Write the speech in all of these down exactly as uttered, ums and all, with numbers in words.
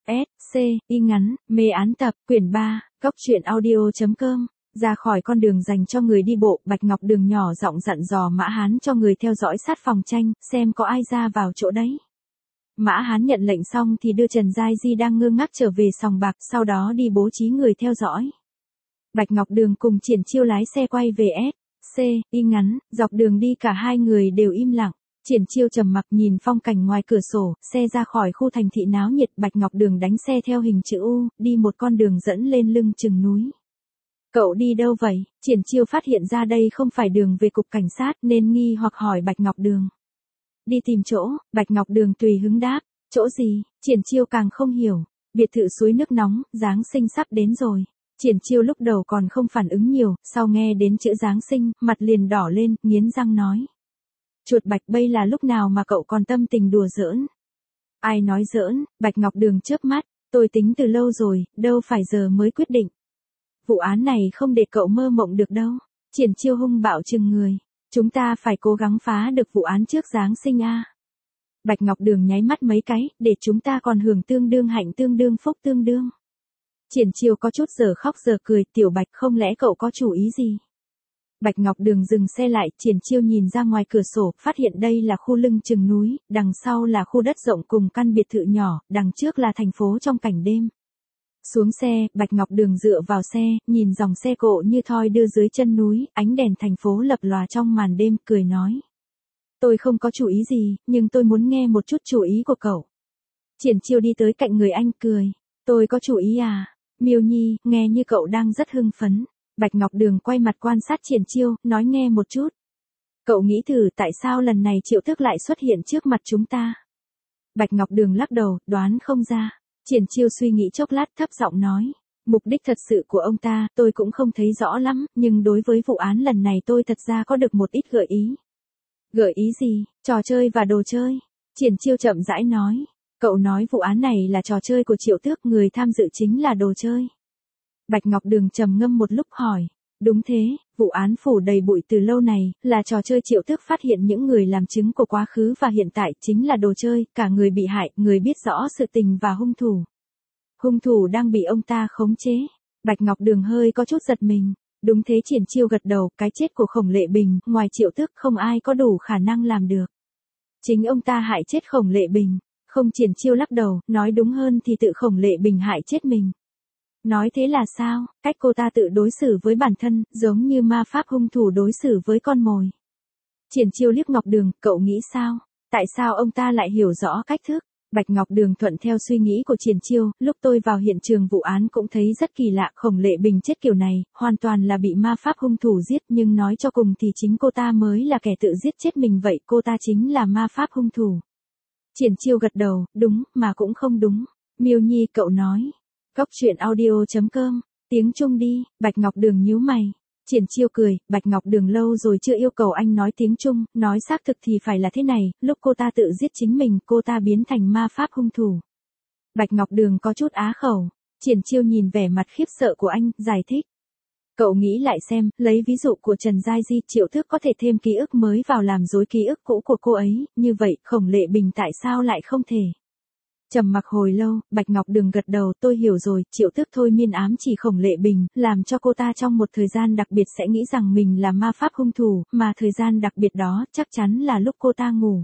S, C, y ngắn, mê án tập, quyển ba, góc truyện audio.com. Ra khỏi con đường dành cho người đi bộ, Bạch Ngọc Đường nhỏ giọng dặn dò Mã Hán cho người theo dõi sát phòng tranh, xem có ai ra vào chỗ đấy. Mã Hán nhận lệnh xong thì đưa Trần Giai Di đang ngơ ngác trở về sòng bạc, sau đó đi bố trí người theo dõi. Bạch Ngọc Đường cùng Triển Chiêu lái xe quay về S, C, y ngắn, dọc đường đi cả hai người đều im lặng. Triển Chiêu trầm mặc nhìn phong cảnh ngoài cửa sổ, xe ra khỏi khu thành thị náo nhiệt, Bạch Ngọc Đường đánh xe theo hình chữ U, đi một con đường dẫn lên lưng chừng núi. Cậu đi đâu vậy? Triển Chiêu phát hiện ra đây không phải đường về cục cảnh sát nên nghi hoặc hỏi Bạch Ngọc Đường. Đi tìm chỗ, Bạch Ngọc Đường tùy hứng đáp. Chỗ gì? Triển Chiêu càng không hiểu. Biệt thự suối nước nóng, Giáng sinh sắp đến rồi. Triển Chiêu lúc đầu còn không phản ứng nhiều, sau nghe đến chữ Giáng sinh, mặt liền đỏ lên, nghiến răng nói. Chuột bạch bây là lúc nào mà cậu còn tâm tình đùa giỡn? Ai nói giỡn? Bạch Ngọc Đường chớp mắt, tôi tính từ lâu rồi, đâu phải giờ mới quyết định. Vụ án này không để cậu mơ mộng được đâu. Triển Chiêu hung bạo chừng người. Chúng ta phải cố gắng phá được vụ án trước Giáng sinh a. Bạch Ngọc Đường nháy mắt mấy cái, để chúng ta còn hưởng tương đương hạnh tương đương phúc tương đương. Triển Chiêu có chút giờ khóc giờ cười, Tiểu Bạch không lẽ cậu có chủ ý gì? Bạch Ngọc Đường dừng xe lại, Triển Chiêu nhìn ra ngoài cửa sổ, phát hiện đây là khu lưng chừng núi, đằng sau là khu đất rộng cùng căn biệt thự nhỏ, đằng trước là thành phố trong cảnh đêm. Xuống xe, Bạch Ngọc Đường dựa vào xe, nhìn dòng xe cộ như thoi đưa dưới chân núi, ánh đèn thành phố lập lòa trong màn đêm, cười nói. Tôi không có chủ ý gì, nhưng tôi muốn nghe một chút chủ ý của cậu. Triển Chiêu đi tới cạnh người anh, cười. Tôi có chủ ý à? Miêu Nhi, nghe như cậu đang rất hưng phấn. Bạch Ngọc Đường quay mặt quan sát Triển Chiêu, nói nghe một chút. Cậu nghĩ thử tại sao lần này Triệu Tước lại xuất hiện trước mặt chúng ta? Bạch Ngọc Đường lắc đầu, đoán không ra. Triển Chiêu suy nghĩ chốc lát, thấp giọng nói. Mục đích thật sự của ông ta, tôi cũng không thấy rõ lắm, nhưng đối với vụ án lần này tôi thật ra có được một ít gợi ý. Gợi ý gì? Trò chơi và đồ chơi. Triển Chiêu chậm rãi nói. Cậu nói vụ án này là trò chơi của Triệu Tước, người tham dự chính là đồ chơi. Bạch Ngọc Đường trầm ngâm một lúc hỏi. Đúng thế, vụ án phủ đầy bụi từ lâu này, là trò chơi. Triệu Tước phát hiện những người làm chứng của quá khứ và hiện tại chính là đồ chơi, cả người bị hại, người biết rõ sự tình và hung thủ. Hung thủ đang bị ông ta khống chế. Bạch Ngọc Đường hơi có chút giật mình. Đúng thế, Triển Chiêu gật đầu, cái chết của Khổng Lệ Bình, ngoài Triệu Tước không ai có đủ khả năng làm được. Chính ông ta hại chết Khổng Lệ Bình. Không, Triển Chiêu lắc đầu, nói đúng hơn thì tự Khổng Lệ Bình hại chết mình. Nói thế là sao? Cách cô ta tự đối xử với bản thân, giống như ma pháp hung thủ đối xử với con mồi. Triển Chiêu liếc Ngọc Đường, cậu nghĩ sao? Tại sao ông ta lại hiểu rõ cách thức? Bạch Ngọc Đường thuận theo suy nghĩ của Triển Chiêu, lúc tôi vào hiện trường vụ án cũng thấy rất kỳ lạ, Khổng Lệ Bình chết kiểu này, hoàn toàn là bị ma pháp hung thủ giết, nhưng nói cho cùng thì chính cô ta mới là kẻ tự giết chết mình vậy, cô ta chính là ma pháp hung thủ. Triển Chiêu gật đầu, đúng, mà cũng không đúng. Miêu Nhi, cậu nói. Góc truyện audio.com, tiếng Trung đi. Bạch Ngọc Đường nhíu mày. Triển Chiêu cười, Bạch Ngọc Đường lâu rồi chưa yêu cầu anh nói tiếng Trung, nói xác thực thì phải là thế này, lúc cô ta tự giết chính mình, cô ta biến thành ma pháp hung thủ. Bạch Ngọc Đường có chút á khẩu. Triển Chiêu nhìn vẻ mặt khiếp sợ của anh, giải thích. Cậu nghĩ lại xem, lấy ví dụ của Trần Giai Di, Triệu Tước có thể thêm ký ức mới vào làm dối ký ức cũ của cô ấy, như vậy, Khổng Lệ Bình tại sao lại không thể? Trầm mặc hồi lâu, Bạch Ngọc Đường gật đầu, tôi hiểu rồi, Triệu Tước thôi miên ám chỉ Khổng Lệ Bình, làm cho cô ta trong một thời gian đặc biệt sẽ nghĩ rằng mình là ma pháp hung thủ, mà thời gian đặc biệt đó, chắc chắn là lúc cô ta ngủ.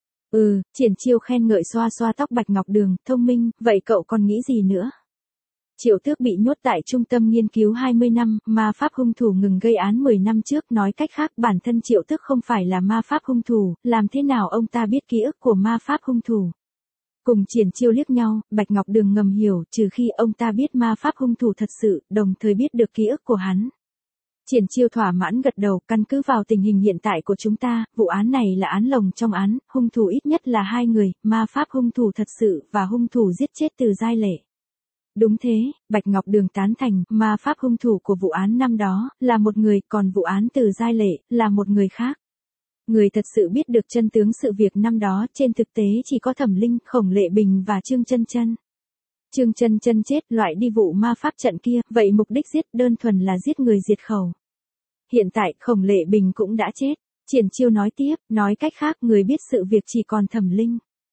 Ừ, Triển Chiêu khen ngợi xoa xoa tóc Bạch Ngọc Đường, thông minh, vậy cậu còn nghĩ gì nữa? Triệu Tước bị nhốt tại trung tâm nghiên cứu hai mươi năm, ma pháp hung thủ ngừng gây án mười năm trước, nói cách khác bản thân Triệu Tước không phải là ma pháp hung thủ, làm thế nào ông ta biết ký ức của ma pháp hung thủ? Cùng Triển Chiêu liếc nhau, Bạch Ngọc Đường ngầm hiểu, trừ khi ông ta biết ma pháp hung thủ thật sự, đồng thời biết được ký ức của hắn. Triển Chiêu thỏa mãn gật đầu, căn cứ vào tình hình hiện tại của chúng ta, vụ án này là án lồng trong án, hung thủ ít nhất là hai người, ma pháp hung thủ thật sự và hung thủ giết chết Từ Giai Lệ. Đúng thế, Bạch Ngọc Đường tán thành, ma pháp hung thủ của vụ án năm đó, là một người, còn vụ án Từ Giai Lệ, là một người khác. Người thật sự biết được chân tướng sự việc năm đó, trên thực tế chỉ có Thẩm Linh, Khổng Lệ Bình và Trương Chân Chân. Trương Chân Chân chết, loại đi vụ ma pháp trận kia, vậy mục đích giết đơn thuần là giết người diệt khẩu. Hiện tại, Khổng Lệ Bình cũng đã chết. Triển Chiêu nói tiếp, nói cách khác, người biết sự việc chỉ còn Thẩm Linh.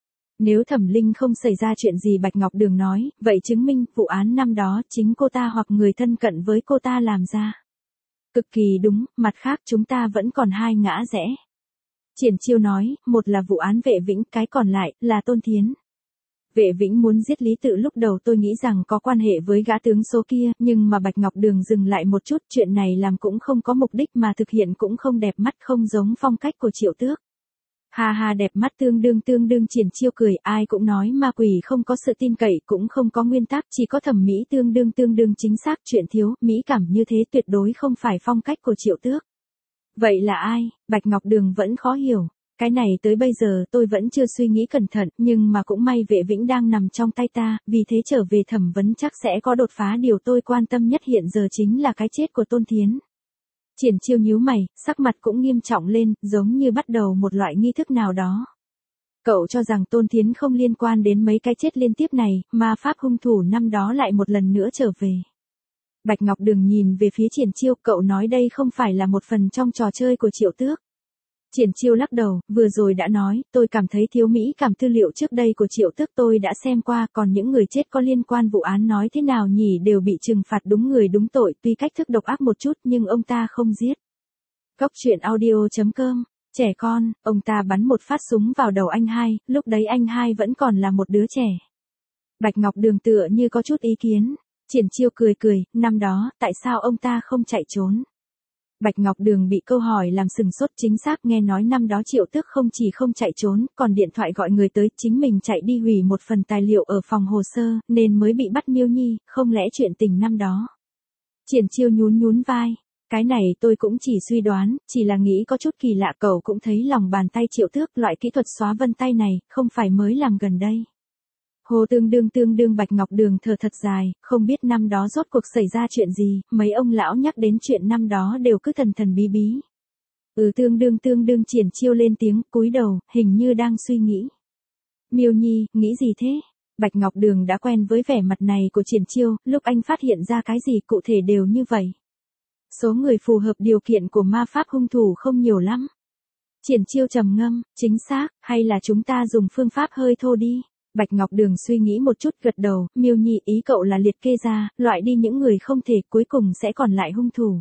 Nếu Thẩm Linh không xảy ra chuyện gì Bạch Ngọc Đường nói, vậy chứng minh vụ án năm đó chính cô ta hoặc người thân cận với cô ta làm ra. Cực kỳ đúng, mặt khác chúng ta vẫn còn hai ngã rẽ. Triển Chiêu nói, một là vụ án Vệ Vĩnh, cái còn lại là Tôn Thiến. Vệ Vĩnh muốn giết Lý Tự lúc đầu tôi nghĩ rằng có quan hệ với gã tướng số kia, nhưng mà Bạch Ngọc Đường dừng lại một chút, chuyện này làm cũng không có mục đích mà thực hiện cũng không đẹp mắt, không giống phong cách của Triệu Tước. Ha ha, đẹp mắt tương đương tương đương. Triển Chiêu cười, ai cũng nói ma quỷ không có sự tin cậy, cũng không có nguyên tắc, chỉ có thẩm mỹ tương đương tương đương chính xác, chuyện thiếu, mỹ cảm như thế tuyệt đối không phải phong cách của Triệu Tước. Vậy là ai? Bạch Ngọc Đường vẫn khó hiểu. Cái này tới bây giờ tôi vẫn chưa suy nghĩ cẩn thận, nhưng mà cũng may Vệ Vĩnh đang nằm trong tay ta, vì thế trở về thẩm vấn chắc sẽ có đột phá. Điều tôi quan tâm nhất hiện giờ chính là cái chết của Tôn Thiến. Triển Chiêu nhíu mày, sắc mặt cũng nghiêm trọng lên, giống như bắt đầu một loại nghi thức nào đó. Cậu cho rằng Tôn Thiến không liên quan đến mấy cái chết liên tiếp này, mà pháp hung thủ năm đó lại một lần nữa trở về. Bạch Ngọc Đường nhìn về phía Triển Chiêu, cậu nói đây không phải là một phần trong trò chơi của Triệu Tước. Triển Chiêu lắc đầu, vừa rồi đã nói, tôi cảm thấy thiếu mỹ cảm. Tư liệu trước đây của Triệu Tước tôi đã xem qua, còn những người chết có liên quan vụ án nói thế nào nhỉ, đều bị trừng phạt đúng người đúng tội, tuy cách thức độc ác một chút nhưng ông ta không giết. Cóc truyện audio chấm com, trẻ con, ông ta bắn một phát súng vào đầu anh hai, lúc đấy anh hai vẫn còn là một đứa trẻ. Bạch Ngọc Đường tựa như có chút ý kiến. Triển Chiêu cười cười, năm đó, tại sao ông ta không chạy trốn? Bạch Ngọc Đường bị câu hỏi làm sừng sốt. Chính xác, nghe nói năm đó Triệu Tước không chỉ không chạy trốn, còn điện thoại gọi người tới, chính mình chạy đi hủy một phần tài liệu ở phòng hồ sơ, nên mới bị bắt. Miêu Nhi, không lẽ chuyện tình năm đó? Triển Chiêu nhún nhún vai. Cái này tôi cũng chỉ suy đoán, chỉ là nghĩ có chút kỳ lạ. Cậu cũng thấy lòng bàn tay Triệu Tước, loại kỹ thuật xóa vân tay này, không phải mới làm gần đây. Hồ tương đương tương đương. Bạch Ngọc Đường thở thật dài, không biết năm đó rốt cuộc xảy ra chuyện gì, mấy ông lão nhắc đến chuyện năm đó đều cứ thần thần bí bí. Ừ, tương đương tương đương. Triển Chiêu lên tiếng, cúi đầu, hình như đang suy nghĩ. Miêu Nhi, nghĩ gì thế? Bạch Ngọc Đường đã quen với vẻ mặt này của Triển Chiêu, lúc anh phát hiện ra cái gì cụ thể đều như vậy. Số người phù hợp điều kiện của ma pháp hung thủ không nhiều lắm. Triển Chiêu trầm ngâm, chính xác, hay là chúng ta dùng phương pháp hơi thô đi. Bạch Ngọc Đường suy nghĩ một chút gật đầu, Miêu Nhi, ý cậu là liệt kê ra, loại đi những người không thể, cuối cùng sẽ còn lại hung thủ.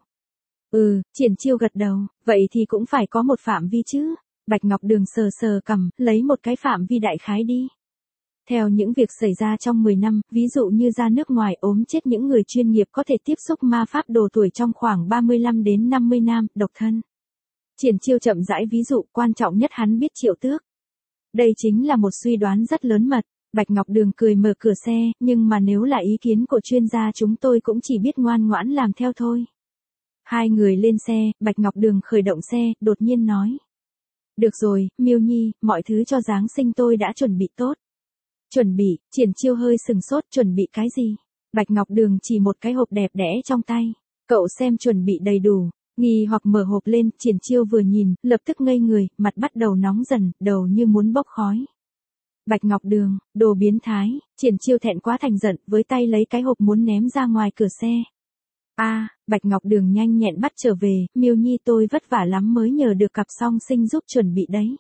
Ừ, Triển Chiêu gật đầu, vậy thì cũng phải có một phạm vi chứ. Bạch Ngọc Đường sờ sờ cằm, lấy một cái phạm vi đại khái đi. Theo những việc xảy ra trong mười năm, ví dụ như ra nước ngoài ốm chết những người chuyên nghiệp có thể tiếp xúc ma pháp độ tuổi trong khoảng ba mươi lăm đến năm mươi năm, độc thân. Triển Chiêu chậm rãi ví dụ, quan trọng nhất hắn biết Triệu Tước. Đây chính là một suy đoán rất lớn mật. Bạch Ngọc Đường cười mở cửa xe, nhưng mà nếu là ý kiến của chuyên gia chúng tôi cũng chỉ biết ngoan ngoãn làm theo thôi. Hai người lên xe, Bạch Ngọc Đường khởi động xe, đột nhiên nói. Được rồi, Miêu Nhi, mọi thứ cho Giáng sinh tôi đã chuẩn bị tốt. Chuẩn bị, Triển Chiêu hơi sừng sốt, chuẩn bị cái gì? Bạch Ngọc Đường chỉ một cái hộp đẹp đẽ trong tay. Cậu xem chuẩn bị đầy đủ. Nghi hoặc mở hộp lên, Triển Chiêu vừa nhìn, lập tức ngây người, mặt bắt đầu nóng dần, đầu như muốn bốc khói. Bạch Ngọc Đường, đồ biến thái. Triển Chiêu thẹn quá thành giận, với tay lấy cái hộp muốn ném ra ngoài cửa xe. A, à, Bạch Ngọc Đường nhanh nhẹn bắt trở về, Miêu Nhi tôi vất vả lắm mới nhờ được cặp song sinh giúp chuẩn bị đấy.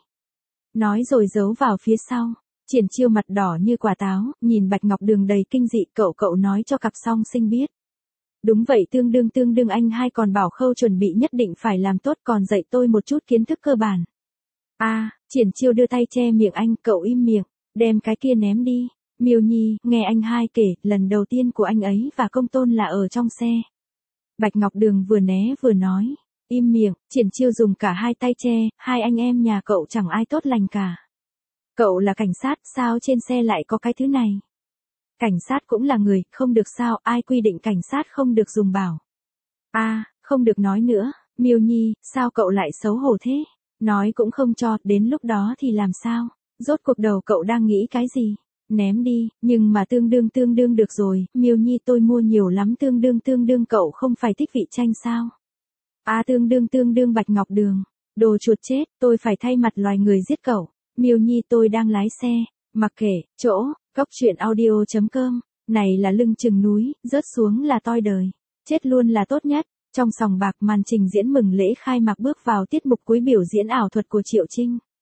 Nói rồi giấu vào phía sau. Triển Chiêu mặt đỏ như quả táo, nhìn Bạch Ngọc Đường đầy kinh dị, cậu cậu nói cho cặp song sinh biết. Đúng vậy, tương đương tương đương. Anh hai còn bảo khâu chuẩn bị nhất định phải làm tốt, còn dạy tôi một chút kiến thức cơ bản. A, à, Triển Chiêu đưa tay che miệng anh, cậu im miệng, đem cái kia ném đi. Miêu Nhi, nghe anh hai kể, lần đầu tiên của anh ấy và Công Tôn là ở trong xe. Bạch Ngọc Đường vừa né vừa nói, im miệng. Triển Chiêu dùng cả hai tay che, hai anh em nhà cậu chẳng ai tốt lành cả. Cậu là cảnh sát, sao trên xe lại có cái thứ này? Cảnh sát cũng là người, không được sao, ai quy định cảnh sát không được dùng bảo? A, à, không được nói nữa. Miêu Nhi, sao cậu lại xấu hổ thế? Nói cũng không cho, đến lúc đó thì làm sao? Rốt cuộc đầu cậu đang nghĩ cái gì? Ném đi, nhưng mà tương đương tương đương được rồi, Miêu Nhi tôi mua nhiều lắm. Tương đương tương đương cậu không phải thích vị chanh sao? A, à, tương đương tương đương. Bạch Ngọc Đường, đồ chuột chết, tôi phải thay mặt loài người giết cậu. Miêu Nhi tôi đang lái xe, mặc kệ, chỗ, cóc truyện audio chấm com, này là lưng chừng núi, rớt xuống là toi đời, chết luôn là tốt nhất. Trong sòng bạc, màn trình diễn mừng lễ khai mạc bước vào tiết mục cuối biểu diễn ảo thuật của Triệu Trinh.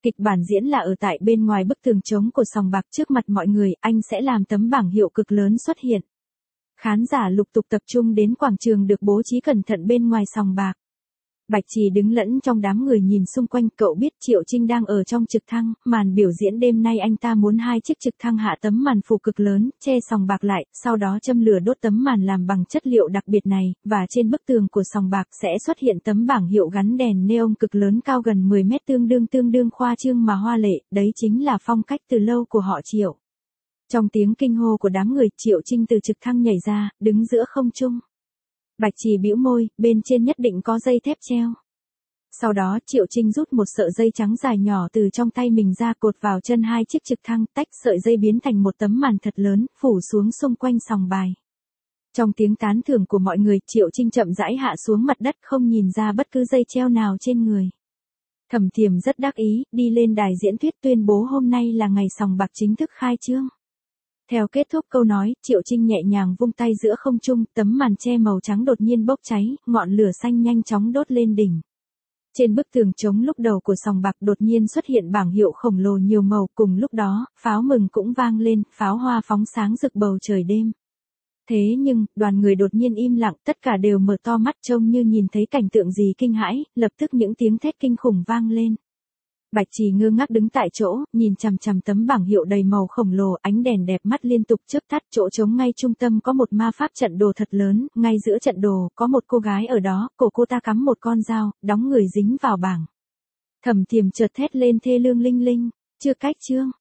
Kịch bản diễn là ở tại bên ngoài bức tường trống của sòng bạc, trước mặt mọi người, anh sẽ làm tấm bảng hiệu cực lớn xuất hiện. Khán giả lục tục tập trung đến quảng trường được bố trí cẩn thận bên ngoài sòng bạc. Bạch Trì đứng lẫn trong đám người nhìn xung quanh, cậu biết Triệu Trinh đang ở trong trực thăng, màn biểu diễn đêm nay anh ta muốn hai chiếc trực thăng hạ tấm màn phủ cực lớn, che sòng bạc lại, sau đó châm lửa đốt tấm màn làm bằng chất liệu đặc biệt này, và trên bức tường của sòng bạc sẽ xuất hiện tấm bảng hiệu gắn đèn neon cực lớn cao gần mười mét, tương đương tương đương khoa trương mà hoa lệ, đấy chính là phong cách từ lâu của họ Triệu. Trong tiếng kinh hô của đám người, Triệu Trinh từ trực thăng nhảy ra, đứng giữa không trung. Bạch Trì bĩu môi, bên trên nhất định có dây thép treo. Sau đó Triệu Trinh rút một sợi dây trắng dài nhỏ từ trong tay mình ra, cột vào chân hai chiếc trực thăng, tách sợi dây biến thành một tấm màn thật lớn, phủ xuống xung quanh sòng bài. Trong tiếng tán thưởng của mọi người, Triệu Trinh chậm rãi hạ xuống mặt đất, không nhìn ra bất cứ dây treo nào trên người. Thẩm Thiềm rất đắc ý, đi lên đài diễn thuyết tuyên bố hôm nay là ngày sòng bạc chính thức khai trương. Theo kết thúc câu nói, Triệu Trinh nhẹ nhàng vung tay giữa không trung, tấm màn che màu trắng đột nhiên bốc cháy, ngọn lửa xanh nhanh chóng đốt lên đỉnh. Trên bức tường trống lúc đầu của sòng bạc đột nhiên xuất hiện bảng hiệu khổng lồ nhiều màu, cùng lúc đó, pháo mừng cũng vang lên, pháo hoa phóng sáng rực bầu trời đêm. Thế nhưng, đoàn người đột nhiên im lặng, tất cả đều mở to mắt trông như nhìn thấy cảnh tượng gì kinh hãi, lập tức những tiếng thét kinh khủng vang lên. Bạch Trì ngơ ngác đứng tại chỗ, nhìn chằm chằm tấm bảng hiệu đầy màu khổng lồ, ánh đèn đẹp mắt liên tục chớp tắt, chỗ trống ngay trung tâm có một ma pháp trận đồ thật lớn, ngay giữa trận đồ, có một cô gái ở đó, cổ cô ta cắm một con dao, đóng người dính vào bảng. Thẩm Thiềm chợt thét lên thê lương linh linh, chưa cách chương.